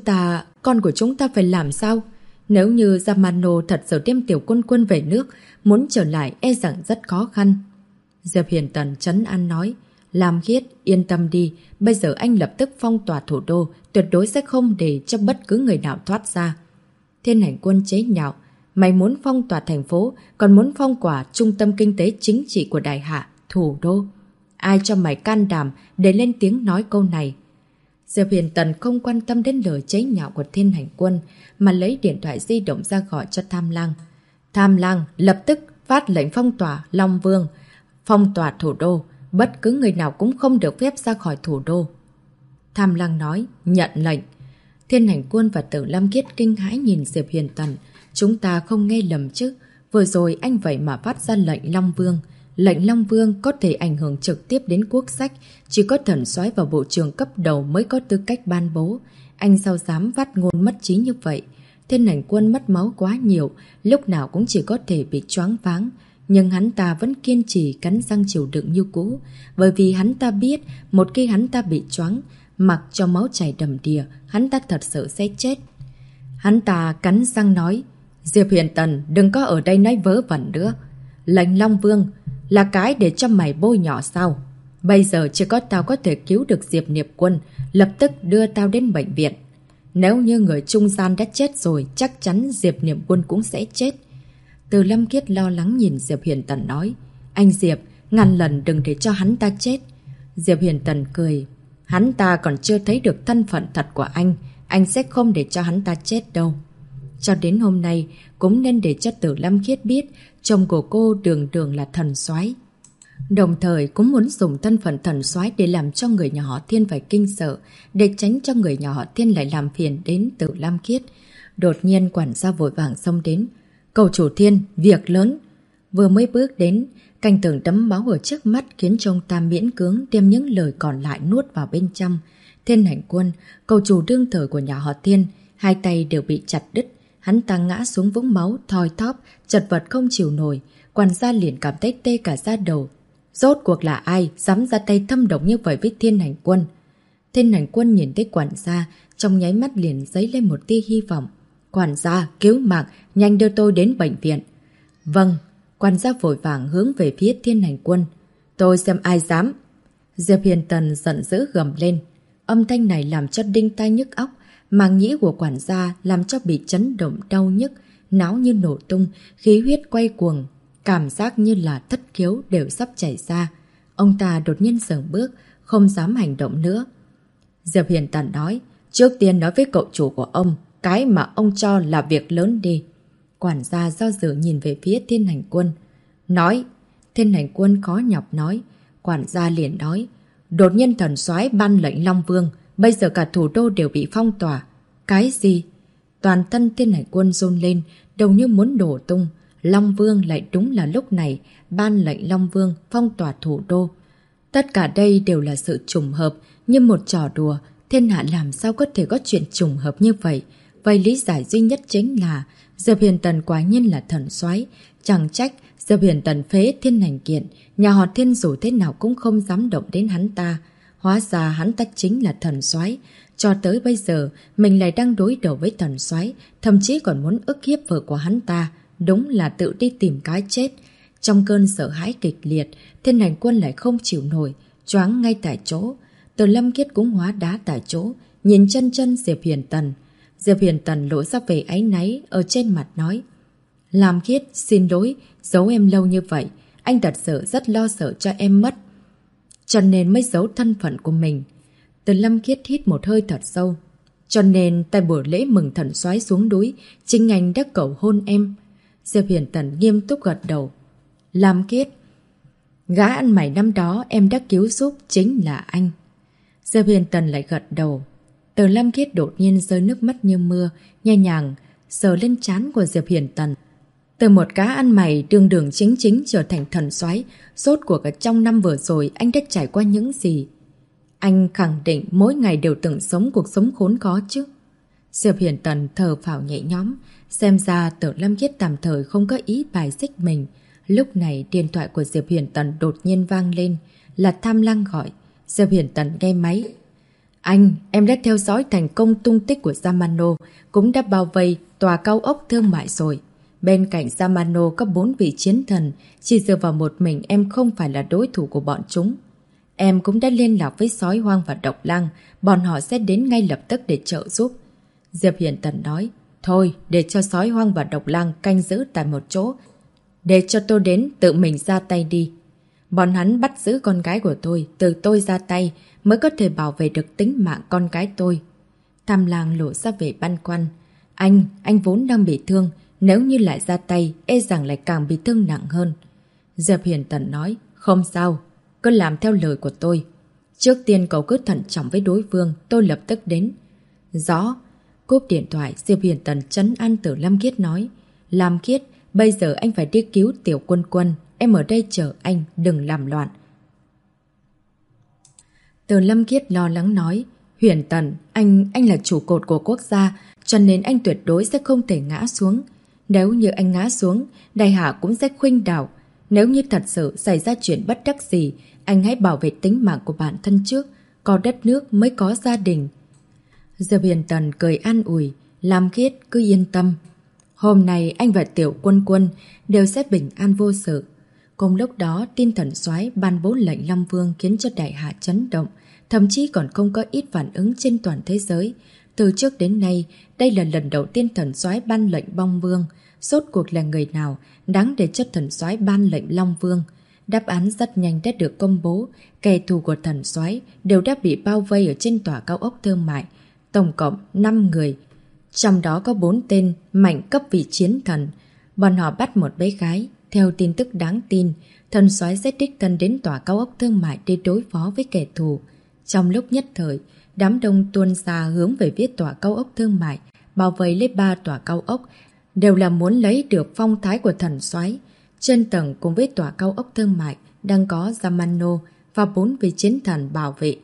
con của chúng ta phải làm sao? Nếu như Yamano thật sự đem Tiểu Quân Quân về nước, muốn trở lại e rằng rất khó khăn. Diệp Huyền Tần trấn an nói, Lam Khiết, yên tâm đi, bây giờ anh lập tức phong tỏa thủ đô, tuyệt đối sẽ không để cho bất cứ người nào thoát ra. Thiên Hành Quân chế nhạo, mày muốn phong tỏa thành phố, còn muốn phong tỏa trung tâm kinh tế chính trị của Đại Hạ, thủ đô. Ai cho mày can đảm để lên tiếng nói câu này? Diệp Huyền Tần không quan tâm đến lời chế nhạo của Thiên Hành Quân, mà lấy điện thoại di động ra gọi cho Tham Lang. Tham Lang lập tức phát lệnh phong tỏa Long Vương, phong tỏa thủ đô, bất cứ người nào cũng không được phép ra khỏi thủ đô. Tham Lang nói, nhận lệnh. Thiên Hành Quân và Tử Lâm Khiết kinh hãi nhìn Diệp Huyền Tần. Chúng ta không nghe lầm chứ, vừa rồi anh vậy mà phát ra lệnh Long Vương. Lệnh Long Vương có thể ảnh hưởng trực tiếp đến quốc sách, chỉ có thần soái và bộ trưởng cấp đầu mới có tư cách ban bố. Anh sao dám phát ngôn mất trí như vậy? Thiên Hành Quân mất máu quá nhiều, lúc nào cũng chỉ có thể bị choáng váng. Nhưng hắn ta vẫn kiên trì cắn răng chịu đựng như cũ, bởi vì hắn ta biết một khi hắn ta bị choáng, mặc cho máu chảy đầm đìa, hắn ta thật sự sẽ chết. Hắn ta cắn răng nói, Diệp Huyền Tần đừng có ở đây nói vớ vẩn nữa. Lệnh Long Vương là cái để cho mày bôi nhỏ sao? Bây giờ chỉ có tao có thể cứu được Diệp Niệm Quân, lập tức đưa tao đến bệnh viện. Nếu như người trung gian đã chết rồi, chắc chắn Diệp Niệm Quân cũng sẽ chết. Từ Lâm Khiết lo lắng nhìn Diệp Huyền Tần nói, anh Diệp, ngàn lần đừng để cho hắn ta chết. Diệp Huyền Tần cười, hắn ta còn chưa thấy được thân phận thật của anh sẽ không để cho hắn ta chết đâu. Cho đến hôm nay, cũng nên để cho Tử Lâm Khiết biết chồng của cô đường đường là thần soái. Đồng thời cũng muốn dùng thân phận thần soái để làm cho người nhà họ Thiên phải kinh sợ, để tránh cho người nhà họ Thiên lại làm phiền đến Tử Lâm Khiết. Đột nhiên quản gia vội vàng xông đến. Cầu chủ Thiên, việc lớn. Vừa mới bước đến, cảnh tượng đẫm máu ở trước mắt khiến cho ông ta miễn cưỡng đem những lời còn lại nuốt vào bên trong. Thiên Hành Quân, cầu chủ đương thời của nhà họ Thiên, hai tay đều bị chặt đứt. Hắn ta ngã xuống vũng máu, thoi thóp, chật vật không chịu nổi. Quản gia liền cảm thấy tê cả da đầu. Rốt cuộc là ai dám ra tay thâm độc như vậy với Thiên Hành Quân? Thiên Hành Quân nhìn thấy quản gia, trong nháy mắt liền dấy lên một tia hy vọng. Quản gia, cứu mạng, nhanh đưa tôi đến bệnh viện. Vâng, quản gia vội vàng hướng về phía Thiên Hành Quân. Tôi xem ai dám. Diệp Huyền Tần giận dữ gầm lên. Âm thanh này làm cho đinh tai nhức óc, màng nhĩ của quản gia làm cho bị chấn động đau nhức, não như nổ tung, khí huyết quay cuồng, cảm giác như là thất khiếu đều sắp chảy ra. Ông ta đột nhiên dừng bước, không dám hành động nữa. Diệp Huyền Tần nói, trước tiên nói với cậu chủ của ông, cái mà ông cho là việc lớn đi. Quản gia do dự nhìn về phía Thiên Hành Quân. Nói, Thiên Hành Quân khó nhọc nói. Quản gia liền nói, đột nhiên thần soái ban lệnh Long Vương, bây giờ cả thủ đô đều bị phong tỏa. Cái gì? Toàn thân Thiên Hành Quân run lên, đầu như muốn đổ tung. Long Vương lại đúng là lúc này ban lệnh Long Vương phong tỏa thủ đô. Tất cả đây đều là sự trùng hợp, như một trò đùa. Thiên hạ làm sao có thể có chuyện trùng hợp như vậy? Vậy lý giải duy nhất chính là Diệp Huyền Tần quả nhiên là thần soái. Chẳng trách Diệp Huyền Tần phế Thiên Hành Kiện, nhà họ Thiên dù thế nào cũng không dám động đến hắn ta. Hóa ra hắn ta chính là thần soái. Cho tới bây giờ, mình lại đang đối đầu với Thần Soái, thậm chí còn muốn ức hiếp vợ của hắn ta. Đúng là tự đi tìm cái chết. Trong cơn sợ hãi kịch liệt, Thiên Hành Quân lại không chịu nổi, choáng ngay tại chỗ. Từ Lâm Khiết cũng hóa đá tại chỗ, nhìn chân chân Diệp Hiền Tần. Diệp Hiền Tần lộ ra vẻ áy náy ở trên mặt nói: Lam Khiết, xin lỗi, giấu em lâu như vậy. Anh thật sự rất lo sợ cho em mất, cho nên mới giấu thân phận của mình. Từ Lâm Khiết hít một hơi thật sâu. Cho nên tại buổi lễ mừng Thần Soái xuống núi, chính anh đã cầu hôn em. Diệp Hiền Tần nghiêm túc gật đầu. Lam Khiết, gã ăn mày năm đó em đã cứu giúp chính là anh. Diệp Hiền Tần lại gật đầu. Từ Lâm Khiết đột nhiên rơi nước mắt như mưa, nhẹ nhàng sờ lên trán của Diệp Hiền Tần. Từ một gã ăn mày đường đường chính chính trở thành thần soái, rốt cuộc ở trong năm vừa rồi anh đã trải qua những gì? Anh khẳng định mỗi ngày đều từng sống cuộc sống khốn khó chứ. Diệp Hiền Tần thở phào nhẹ nhõm, xem ra Từ Lâm Khiết tạm thời không có ý bài xích mình. Lúc này điện thoại của Diệp Hiền Tần đột nhiên vang lên, là Tham Lăng gọi. Diệp Hiền Tần nghe máy. Anh, em đã theo dõi thành công tung tích của Yamano, cũng đã bao vây tòa cao ốc thương mại rồi. Bên cạnh Yamano có 4 vị chiến thần, chỉ dựa vào một mình em không phải là đối thủ của bọn chúng. Em cũng đã liên lạc với Sói Hoang và Độc Lang, bọn họ sẽ đến ngay lập tức để trợ giúp. Diệp Hiền Tần nói, thôi để cho Sói Hoang và Độc Lang canh giữ tại một chỗ, để cho tôi đến tự mình ra tay đi. Bọn hắn bắt giữ con gái của tôi, từ tôi ra tay mới có thể bảo vệ được tính mạng con gái tôi. Tham Lang lộ ra vẻ băn khoăn. Anh vốn đang bị thương, nếu như lại ra tay, e rằng lại càng bị thương nặng hơn. Diệp Hiền Tần nói, không sao, cứ làm theo lời của tôi. Trước tiên cậu cứ thận trọng với đối phương, tôi lập tức đến. Rõ. Cúp điện thoại, Diệp Hiền Tần trấn an Từ Lâm Khiết nói, Lam Khiết, bây giờ anh phải đi cứu Tiểu Quân Quân, em ở đây chờ anh, đừng làm loạn. Từ Lâm Khiết lo lắng nói, Huyền Tần, anh là trụ cột của quốc gia, cho nên anh tuyệt đối sẽ không thể ngã xuống. Nếu như anh ngã xuống, Đại Hạ cũng sẽ khuynh đảo. Nếu như thật sự xảy ra chuyện bất đắc gì, anh hãy bảo vệ tính mạng của bản thân trước, có đất nước mới có gia đình. Diệp Hiền Tần cười an ủi, Lam Khiết cứ yên tâm. Hôm nay anh và Tiểu Quân Quân đều sẽ bình an vô sự. Cùng lúc đó, tin Thần Soái ban bố lệnh Long Vương khiến cho Đại Hạ chấn động, thậm chí còn không có ít phản ứng trên toàn thế giới. Từ trước đến nay, đây là lần đầu tiên Thần Soái ban lệnh Bong Vương. Rốt cuộc là người nào đáng để cho Thần Soái ban lệnh Long Vương? Đáp án rất nhanh đã được công bố. Kẻ thù của Thần Soái đều đã bị bao vây ở trên tòa cao ốc thương mại. Tổng cộng 5 người. Trong đó có 4 tên mạnh cấp vị chiến thần. Bọn họ bắt một bé gái. Theo tin tức đáng tin, Thần Soái sẽ đích thân đến tòa cao ốc thương mại để đối phó với kẻ thù. Trong lúc nhất thời, đám đông tuôn ra hướng về phía tòa cao ốc thương mại, bao vây lấy 3 tòa cao ốc, đều là muốn lấy được phong thái của Thần Soái. Trên tầng cùng với tòa cao ốc thương mại đang có Yamano và 4 vị chiến thần bảo vệ.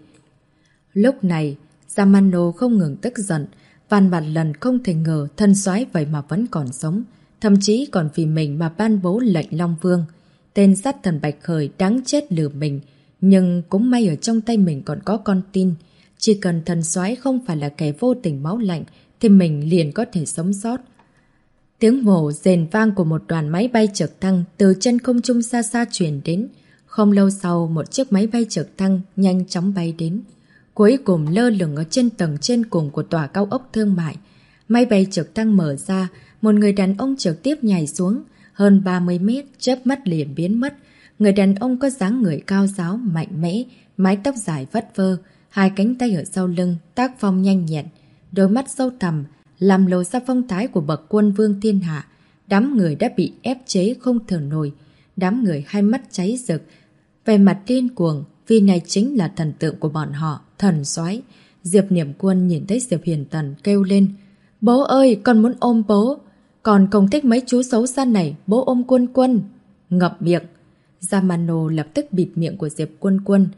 Lúc này, Yamano không ngừng tức giận, vạn vạn lần không thể ngờ Thần Soái vậy mà vẫn còn sống, thậm chí còn vì mình mà ban bố lệnh Long Vương. Tên sát thần Bạch Khởi đáng chết lừa mình, nhưng cũng may ở trong tay mình còn có con tin. Chỉ cần Thần Soái không phải là kẻ vô tình máu lạnh thì mình liền có thể sống sót. Tiếng vồ rền vang của một đoàn máy bay trực thăng từ chân không trung xa xa truyền đến. Không lâu sau, một chiếc máy bay trực thăng nhanh chóng bay đến. Cuối cùng lơ lửng ở trên tầng trên cùng của tòa cao ốc thương mại. Máy bay trực thăng mở ra, một người đàn ông trực tiếp nhảy xuống, hơn 30 mét, chớp mắt liền biến mất. Người đàn ông có dáng người cao ráo, mạnh mẽ, mái tóc dài vất vơ, hai cánh tay ở sau lưng, tác phong nhanh nhẹn, đôi mắt sâu thẳm, làm lộ ra phong thái của bậc quân vương thiên hạ. Đám người đã bị ép chế không thở nổi. Đám người hai mắt cháy rực, vẻ mặt điên cuồng, vì này chính là thần tượng của bọn họ, Thần Soái. Diệp Niệm Quân nhìn thấy Diệp Hiền Tần kêu lên, bố ơi, con muốn ôm bố. Còn không thích mấy chú xấu xa này, bố ôm Quân Quân. Ngậm miệng. Yamano lập tức bịt miệng của Diệp Quân Quân.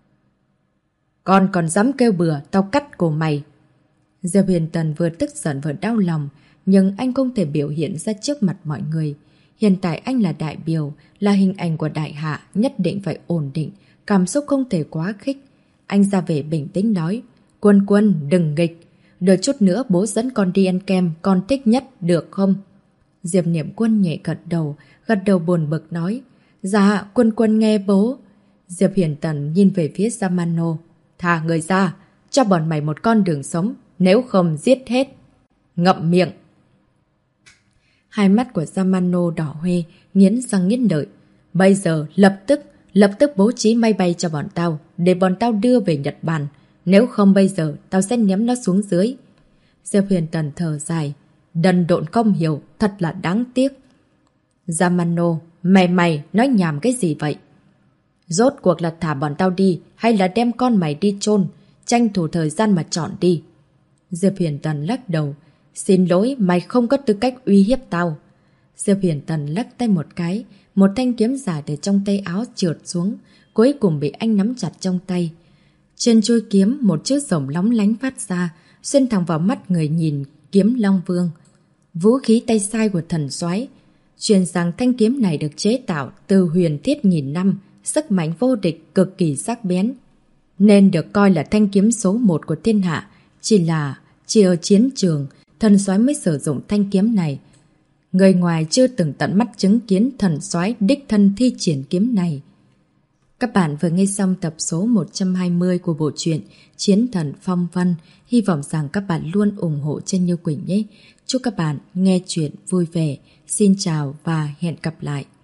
Con còn dám kêu bừa, tao cắt cổ mày. Diệp Hiền Tần vừa tức giận vừa đau lòng, nhưng anh không thể biểu hiện ra trước mặt mọi người. Hiện tại anh là đại biểu, là hình ảnh của Đại Hạ, nhất định phải ổn định, cảm xúc không thể quá khích. Anh ra vẻ bình tĩnh nói, Quân Quân đừng nghịch. Đợi chút nữa bố dẫn con đi ăn kem con thích nhất được không? Diệp Niệm Quân nhẹ gật đầu buồn bực nói. Dạ, Quân Quân nghe bố. Diệp Hiền Tần nhìn về phía Yamano. Thả người ra, cho bọn mày một con đường sống, nếu không giết hết. Ngậm miệng. Hai mắt của Yamano đỏ hoe, nghiến răng nghiến lợi. Bây giờ lập tức bố trí máy bay cho bọn tao, để bọn tao đưa về Nhật Bản. Nếu không bây giờ, tao sẽ ném nó xuống dưới. Diệp Hiền Tần thở dài. Đần độn không hiểu, thật là đáng tiếc. Yamano, mày nói nhảm cái gì vậy? Rốt cuộc là thả bọn tao đi, hay là đem con mày đi chôn, tranh thủ thời gian mà chọn đi. Diệp Hiền Tần lắc đầu. Xin lỗi, mày không có tư cách uy hiếp tao. Diệp Hiền Tần lắc tay một cái, một thanh kiếm dài từ trong tay áo trượt xuống, cuối cùng bị anh nắm chặt trong tay. Trên chuôi kiếm một chiếc rồng lóng lánh phát ra, xuyên thẳng vào mắt người nhìn kiếm Long Vương. Vũ khí tay sai của thần soái. Truyền rằng thanh kiếm này được chế tạo từ huyền thiết nghìn năm, sức mạnh vô địch cực kỳ sắc bén, nên được coi là thanh kiếm số 1 của thiên hạ. Chỉ ở chiến trường, thần soái mới sử dụng thanh kiếm này. Người ngoài chưa từng tận mắt chứng kiến thần soái đích thân thi triển kiếm này. Các bạn vừa nghe xong tập số 120 của bộ truyện Chiến Thần Phong Vân. Hy vọng rằng các bạn luôn ủng hộ trên Như Quỳnh nhé. Chúc các bạn nghe chuyện vui vẻ. Xin chào và hẹn gặp lại.